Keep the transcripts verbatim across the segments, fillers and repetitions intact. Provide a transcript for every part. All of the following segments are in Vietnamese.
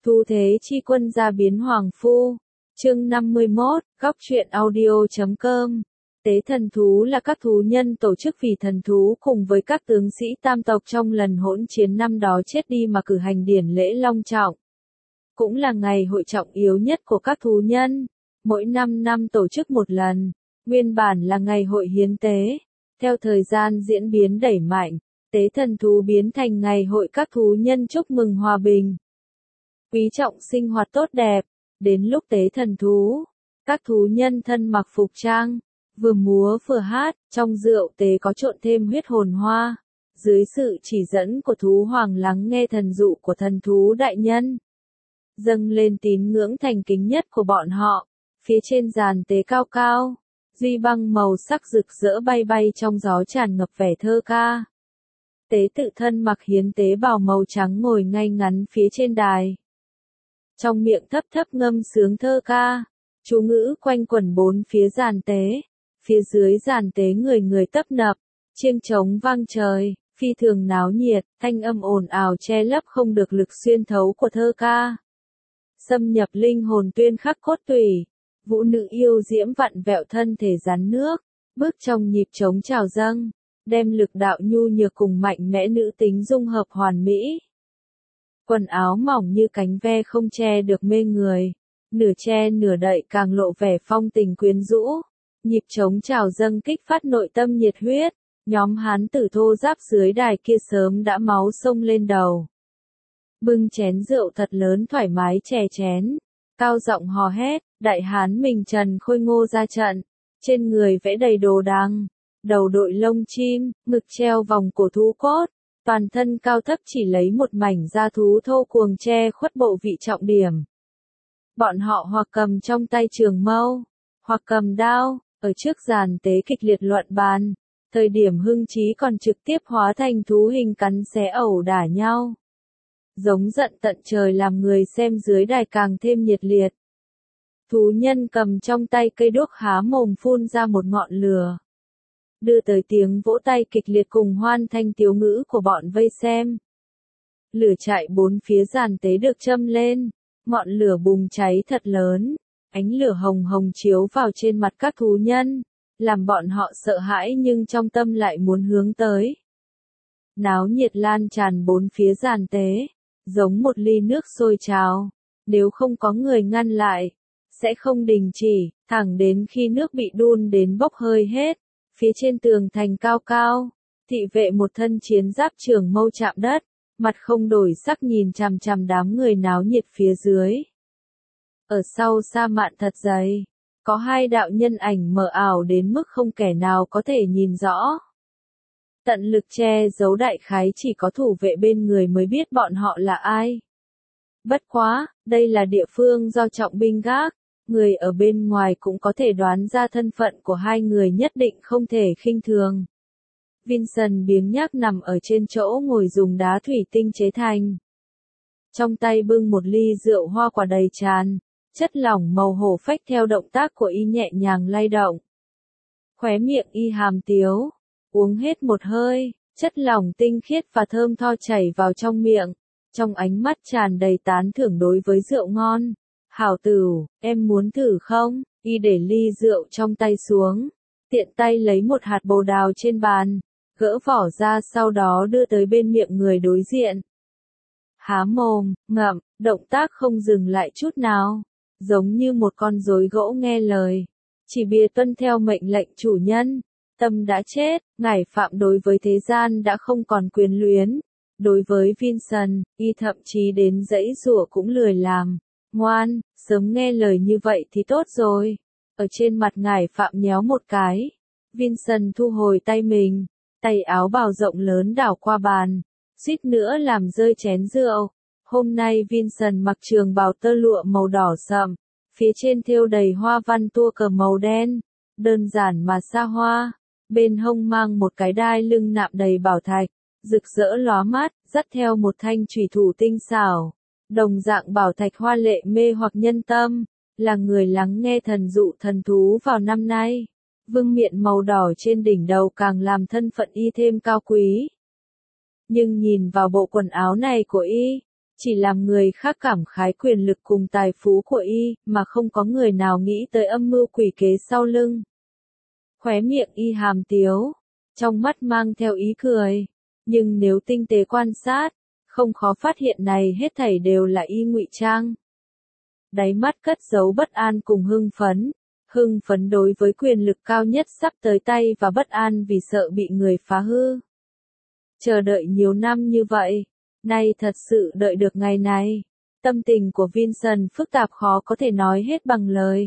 Thu thế chi quân gia biến hoàng phu. Chương năm mươi mốt, góc truyện audio chấm com. Tế thần thú là các thú nhân tổ chức vì thần thú cùng với các tướng sĩ tam tộc trong lần hỗn chiến năm đó chết đi mà cử hành điển lễ long trọng. Cũng là ngày hội trọng yếu nhất của các thú nhân. Mỗi năm năm tổ chức một lần. Nguyên bản là ngày hội hiến tế. Theo thời gian diễn biến đẩy mạnh, tế thần thú biến thành ngày hội các thú nhân chúc mừng hòa bình, quý trọng sinh hoạt tốt đẹp. Đến lúc tế thần thú, các thú nhân thân mặc phục trang, vừa múa vừa hát, trong rượu tế có trộn thêm huyết hồn hoa. Dưới sự chỉ dẫn của thú hoàng lắng nghe thần dụ của thần thú đại nhân, dâng lên tín ngưỡng thành kính nhất của bọn họ. Phía trên giàn tế cao cao, duy băng màu sắc rực rỡ bay bay trong gió tràn ngập vẻ thơ ca. Tế tự thân mặc hiến tế bào màu trắng ngồi ngay ngắn phía trên đài. Trong miệng thấp thấp ngâm sướng thơ ca, chú ngữ quanh quẩn bốn phía giàn tế. Phía dưới giàn tế người người tấp nập, chiêng trống vang trời, phi thường náo nhiệt, thanh âm ồn ào che lấp không được lực xuyên thấu của thơ ca. Xâm nhập linh hồn tuyên khắc cốt tủy, vũ nữ yêu diễm vặn vẹo thân thể rắn nước, bước trong nhịp trống trào dâng, đem lực đạo nhu nhược cùng mạnh mẽ nữ tính dung hợp hoàn mỹ. Quần áo mỏng như cánh ve không che được mê người, nửa che nửa đậy càng lộ vẻ phong tình quyến rũ. Nhịp trống trào dâng kích phát nội tâm nhiệt huyết, nhóm hán tử thô giáp dưới đài kia sớm đã máu sông lên đầu. Bưng chén rượu thật lớn thoải mái chè chén, cao giọng hò hét, đại hán mình trần khôi ngô ra trận, trên người vẽ đầy đồ đằng, đầu đội lông chim, ngực treo vòng cổ thú cốt, toàn thân cao thấp chỉ lấy một mảnh da thú thô cuồng che khuất bộ vị trọng điểm. Bọn họ hoặc cầm trong tay trường mâu, hoặc cầm đao, ở trước giàn tế kịch liệt luận bàn, thời điểm hưng trí còn trực tiếp hóa thành thú hình cắn xé ẩu đả nhau. Giống giận tận trời làm người xem dưới đài càng thêm nhiệt liệt. Thú nhân cầm trong tay cây đuốc há mồm phun ra một ngọn lửa, đưa tới tiếng vỗ tay kịch liệt cùng hoan thanh tiếu ngữ của bọn vây xem. Lửa chạy bốn phía giàn tế được châm lên, ngọn lửa bùng cháy thật lớn, ánh lửa hồng hồng chiếu vào trên mặt các thú nhân, làm bọn họ sợ hãi nhưng trong tâm lại muốn hướng tới. Náo nhiệt lan tràn bốn phía giàn tế, giống một ly nước sôi trào, nếu không có người ngăn lại, sẽ không đình chỉ, thẳng đến khi nước bị đun đến bốc hơi hết. Phía trên tường thành cao cao, thị vệ một thân chiến giáp trường mâu chạm đất, mặt không đổi sắc nhìn chằm chằm đám người náo nhiệt phía dưới. Ở sau sa mạn thật dày, có hai đạo nhân ảnh mờ ảo đến mức không kẻ nào có thể nhìn rõ. Tận lực che giấu đại khái chỉ có thủ vệ bên người mới biết bọn họ là ai. Bất quá, đây là địa phương do trọng binh gác, người ở bên ngoài cũng có thể đoán ra thân phận của hai người nhất định không thể khinh thường. Vincent biếng nhác nằm ở trên chỗ ngồi dùng đá thủy tinh chế thành. Trong tay bưng một ly rượu hoa quả đầy tràn, chất lỏng màu hổ phách theo động tác của y nhẹ nhàng lay động. Khóe miệng y hàm tiếu, uống hết một hơi, chất lỏng tinh khiết và thơm tho chảy vào trong miệng, trong ánh mắt tràn đầy tán thưởng đối với rượu ngon. Hảo tửu, em muốn thử không? Y để ly rượu trong tay xuống, tiện tay lấy một hạt bồ đào trên bàn, gỡ vỏ ra sau đó đưa tới bên miệng người đối diện. Há mồm, ngậm, động tác không dừng lại chút nào, giống như một con rối gỗ nghe lời, chỉ bìa tuân theo mệnh lệnh chủ nhân. Tâm đã chết, ngải phạm đối với thế gian đã không còn quyền luyến. Đối với Vincent, y thậm chí đến dãy giụa cũng lười làm. Ngoan, sớm nghe lời như vậy thì tốt rồi. Ở trên mặt ngải phạm nhéo một cái. Vincent thu hồi tay mình, tay áo bào rộng lớn đảo qua bàn, suýt nữa làm rơi chén rượu. Hôm nay Vincent mặc trường bào tơ lụa màu đỏ sậm, phía trên thêu đầy hoa văn tua cờ màu đen, đơn giản mà xa hoa. Bên hông mang một cái đai lưng nạm đầy bảo thạch, rực rỡ lóa mắt, dắt theo một thanh chủy thủ tinh xảo. Đồng dạng bảo thạch hoa lệ mê hoặc nhân tâm, là người lắng nghe thần dụ thần thú vào năm nay. Vương miện màu đỏ trên đỉnh đầu càng làm thân phận y thêm cao quý. Nhưng nhìn vào bộ quần áo này của y, chỉ làm người khác cảm khái quyền lực cùng tài phú của y, mà không có người nào nghĩ tới âm mưu quỷ kế sau lưng. Khóe miệng y hàm tiếu, trong mắt mang theo ý cười, nhưng nếu tinh tế quan sát, không khó phát hiện này hết thảy đều là y ngụy trang. Đáy mắt cất giấu bất an cùng hưng phấn, hưng phấn đối với quyền lực cao nhất sắp tới tay và bất an vì sợ bị người phá hư. Chờ đợi nhiều năm như vậy, nay thật sự đợi được ngày này. Tâm tình của Vincent phức tạp khó có thể nói hết bằng lời.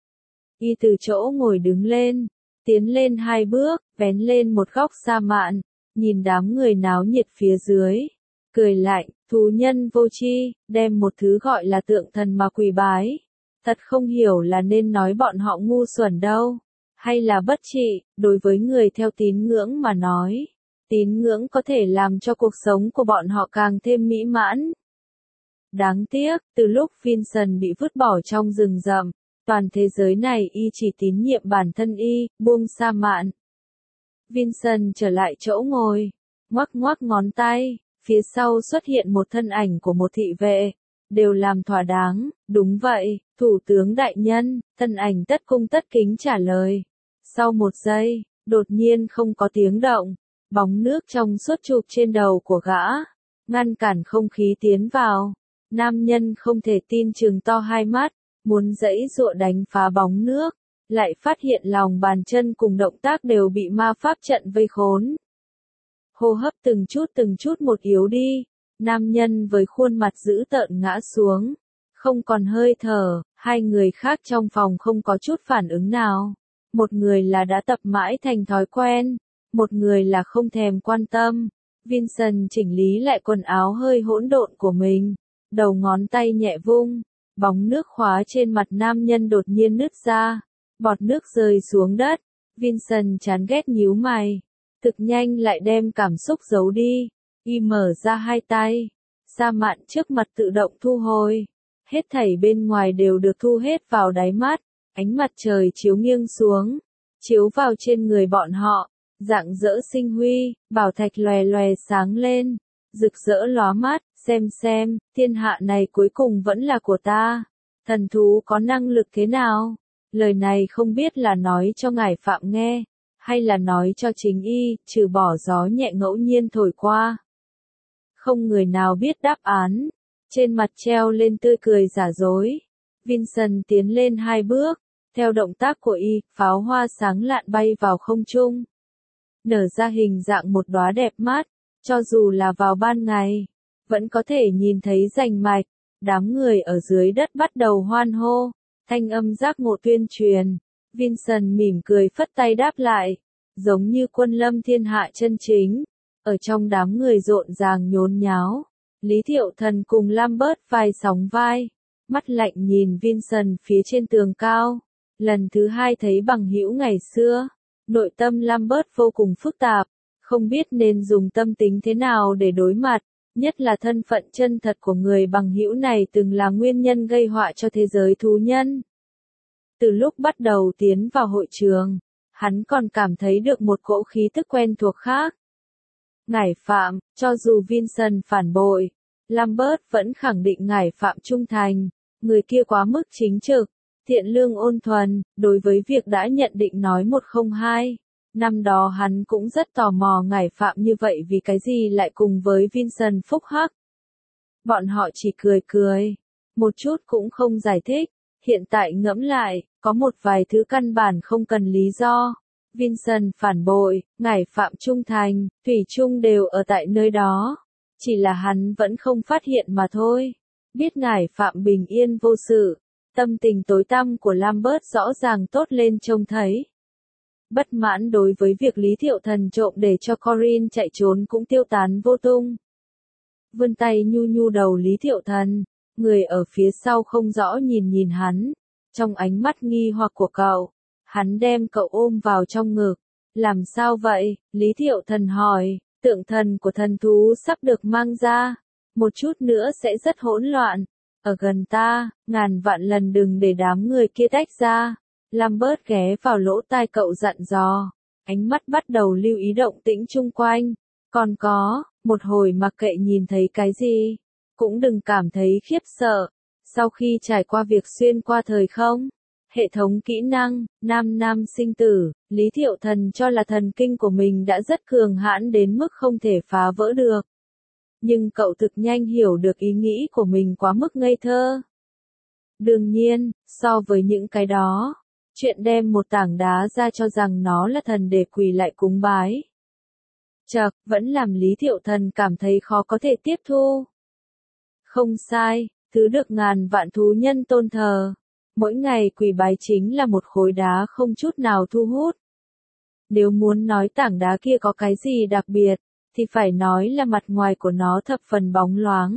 Y từ chỗ ngồi đứng lên, tiến lên hai bước, vén lên một góc sa mạn, nhìn đám người náo nhiệt phía dưới, cười lạnh, thú nhân vô tri, đem một thứ gọi là tượng thần mà quỳ bái. Thật không hiểu là nên nói bọn họ ngu xuẩn đâu, hay là bất trị. Đối với người theo tín ngưỡng mà nói, tín ngưỡng có thể làm cho cuộc sống của bọn họ càng thêm mỹ mãn. Đáng tiếc, từ lúc Vincent bị vứt bỏ trong rừng rậm, toàn thế giới này y chỉ tín nhiệm bản thân y, buông sa mạn. Vincent trở lại chỗ ngồi, ngoắc ngoắc ngón tay, phía sau xuất hiện một thân ảnh của một thị vệ, đều làm thỏa đáng, đúng vậy, thủ tướng đại nhân. Thân ảnh tất cung tất kính trả lời. Sau một giây, đột nhiên không có tiếng động, bóng nước trong suốt chụp trên đầu của gã, ngăn cản không khí tiến vào. Nam nhân không thể tin trừng to hai mắt, muốn giãy giụa đánh phá bóng nước, lại phát hiện lòng bàn chân cùng động tác đều bị ma pháp trận vây khốn. Hô hấp từng chút từng chút một yếu đi, nam nhân với khuôn mặt dữ tợn ngã xuống, không còn hơi thở. Hai người khác trong phòng không có chút phản ứng nào. Một người là đã tập mãi thành thói quen, một người là không thèm quan tâm. Vincent chỉnh lý lại quần áo hơi hỗn độn của mình, đầu ngón tay nhẹ vung, bóng nước khóa trên mặt nam nhân đột nhiên nứt ra, bọt nước rơi xuống đất. Vincent chán ghét nhíu mày, thực nhanh lại đem cảm xúc giấu đi. Y mở ra hai tay, sa mạn trước mặt tự động thu hồi, hết thảy bên ngoài đều được thu hết vào đáy mắt. Ánh mặt trời chiếu nghiêng xuống, chiếu vào trên người bọn họ, rạng rỡ sinh huy, bảo thạch lòe lòe sáng lên, rực rỡ lóa mắt. Xem xem, thiên hạ này cuối cùng vẫn là của ta. Thần thú có năng lực thế nào? Lời này không biết là nói cho ngài Phạm nghe, hay là nói cho chính y, trừ bỏ gió nhẹ ngẫu nhiên thổi qua. Không người nào biết đáp án, trên mặt treo lên tươi cười giả dối. Vincent tiến lên hai bước, theo động tác của y, pháo hoa sáng lạn bay vào không trung, nở ra hình dạng một đóa đẹp mắt, cho dù là vào ban ngày, vẫn có thể nhìn thấy rành mạch. Đám người ở dưới đất bắt đầu hoan hô, thanh âm giác ngộ tuyên truyền. Vincent mỉm cười phất tay đáp lại, giống như quân lâm thiên hạ chân chính. Ở trong đám người rộn ràng nhốn nháo, Lý Thiệu Thần cùng Lambert vai sóng vai, mắt lạnh nhìn Vincent phía trên tường cao. Lần thứ hai thấy bằng hữu ngày xưa, nội tâm Lambert vô cùng phức tạp, không biết nên dùng tâm tính thế nào để đối mặt. Nhất là thân phận chân thật của người bằng hữu này từng là nguyên nhân gây họa cho thế giới thú nhân. Từ lúc bắt đầu tiến vào hội trường, hắn còn cảm thấy được một cỗ khí tức quen thuộc khác. Ngải Phạm, cho dù Vincent phản bội, Lambert vẫn khẳng định Ngải Phạm trung thành, người kia quá mức chính trực, thiện lương ôn thuần, đối với việc đã nhận định nói một không hai. Năm đó hắn cũng rất tò mò Ngải Phạm như vậy vì cái gì lại cùng với Vincent phúc hắc. Bọn họ chỉ cười cười, một chút cũng không giải thích. Hiện tại ngẫm lại, có một vài thứ căn bản không cần lý do. Vincent phản bội, Ngải Phạm trung thành, thủy chung đều ở tại nơi đó. Chỉ là hắn vẫn không phát hiện mà thôi. Biết Ngải Phạm bình yên vô sự, tâm tình tối tăm của Lambert rõ ràng tốt lên trông thấy. Bất mãn đối với việc Lý Thiệu Thần trộm để cho Corinne chạy trốn cũng tiêu tán vô tung. Vươn tay nhu nhu đầu Lý Thiệu Thần, người ở phía sau không rõ nhìn nhìn hắn, trong ánh mắt nghi hoặc của cậu, hắn đem cậu ôm vào trong ngực. Làm sao vậy? Lý Thiệu Thần hỏi, tượng thần của thần thú sắp được mang ra, một chút nữa sẽ rất hỗn loạn. Ở gần ta, ngàn vạn lần đừng để đám người kia tách ra. Lambert ghé vào lỗ tai cậu dặn dò, ánh mắt bắt đầu lưu ý động tĩnh chung quanh. Còn có, một hồi mặc kệ nhìn thấy cái gì, cũng đừng cảm thấy khiếp sợ. Sau khi trải qua việc xuyên qua thời không, hệ thống kỹ năng, nam nam sinh tử, Lý Thiệu Thần cho là thần kinh của mình đã rất cường hãn đến mức không thể phá vỡ được. Nhưng cậu thực nhanh hiểu được ý nghĩ của mình quá mức ngây thơ. Đương nhiên, so với những cái đó, chuyện đem một tảng đá ra cho rằng nó là thần để quỳ lại cúng bái. Chậc, vẫn làm Lý Thiệu Thần cảm thấy khó có thể tiếp thu. Không sai, thứ được ngàn vạn thú nhân tôn thờ. Mỗi ngày quỳ bái chính là một khối đá không chút nào thu hút. Nếu muốn nói tảng đá kia có cái gì đặc biệt, thì phải nói là mặt ngoài của nó thập phần bóng loáng.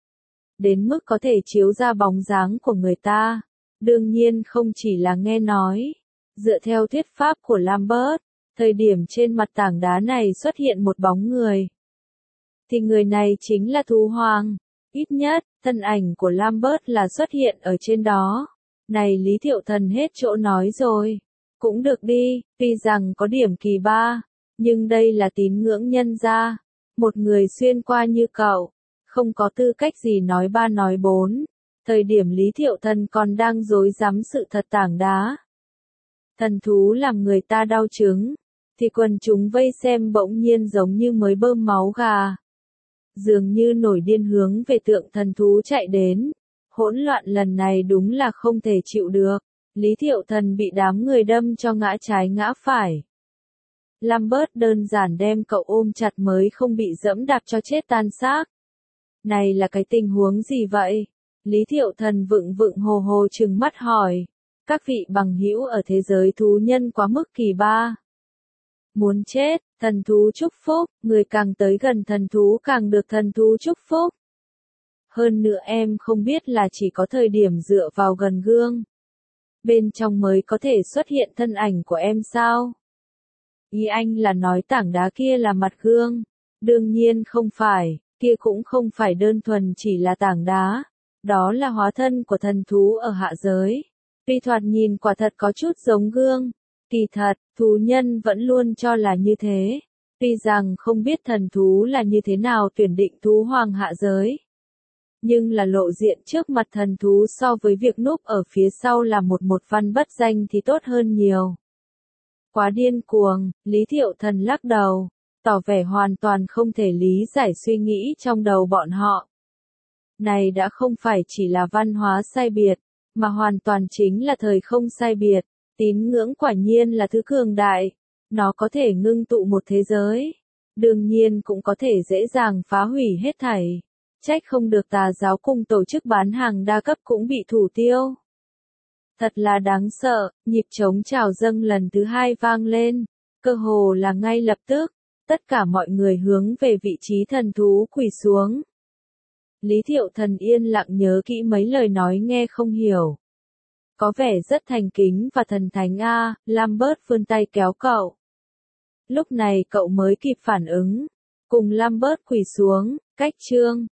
Đến mức có thể chiếu ra bóng dáng của người ta. Đương nhiên không chỉ là nghe nói. Dựa theo thuyết pháp của Lambert, thời điểm trên mặt tảng đá này xuất hiện một bóng người. Thì người này chính là thú hoàng. Ít nhất, thân ảnh của Lambert là xuất hiện ở trên đó. Này Lý Thiệu Thần hết chỗ nói rồi. Cũng được đi, tuy rằng có điểm kỳ ba. Nhưng đây là tín ngưỡng nhân gia. Một người xuyên qua như cậu. Không có tư cách gì nói ba nói bốn. Thời điểm Lý Thiệu Thần còn đang dối rắm sự thật tảng đá. Thần thú làm người ta đau chứng. Thì quần chúng vây xem bỗng nhiên giống như mới bơm máu gà. Dường như nổi điên hướng về tượng thần thú chạy đến. Hỗn loạn lần này đúng là không thể chịu được. Lý Thiệu Thần bị đám người đâm cho ngã trái ngã phải. Lambert đơn giản đem cậu ôm chặt mới không bị dẫm đạp cho chết tan xác. Này là cái tình huống gì vậy? Lý Thiệu Thần vựng vựng hồ hồ trừng mắt hỏi. Các vị bằng hữu ở thế giới thú nhân quá mức kỳ ba. Muốn chết, thần thú chúc phúc, người càng tới gần thần thú càng được thần thú chúc phúc. Hơn nữa em không biết là chỉ có thời điểm dựa vào gần gương. Bên trong mới có thể xuất hiện thân ảnh của em sao? Ý anh là nói tảng đá kia là mặt gương. Đương nhiên không phải, kia cũng không phải đơn thuần chỉ là tảng đá. Đó là hóa thân của thần thú ở hạ giới. Tuy thoạt nhìn quả thật có chút giống gương. Kỳ thật, thú nhân vẫn luôn cho là như thế. Tuy rằng không biết thần thú là như thế nào tuyển định thú hoàng hạ giới. Nhưng là lộ diện trước mặt thần thú so với việc núp ở phía sau là một một văn bất danh thì tốt hơn nhiều. Quá điên cuồng, Lý Thiệu Thần lắc đầu, tỏ vẻ hoàn toàn không thể lý giải suy nghĩ trong đầu bọn họ. Này đã không phải chỉ là văn hóa sai biệt, mà hoàn toàn chính là thời không sai biệt. Tín ngưỡng quả nhiên là thứ cường đại, nó có thể ngưng tụ một thế giới, đương nhiên cũng có thể dễ dàng phá hủy hết thảy. Trách không được tà giáo cùng tổ chức bán hàng đa cấp cũng bị thủ tiêu. Thật là đáng sợ, nhịp trống chào dâng lần thứ hai vang lên, cơ hồ là ngay lập tức, tất cả mọi người hướng về vị trí thần thú quỳ xuống. Lý Thiệu Thần yên lặng nhớ kỹ mấy lời nói nghe không hiểu. Có vẻ rất thành kính và thần thánh a, Lambert vươn tay kéo cậu. Lúc này cậu mới kịp phản ứng, cùng Lambert quỳ xuống, cách chương.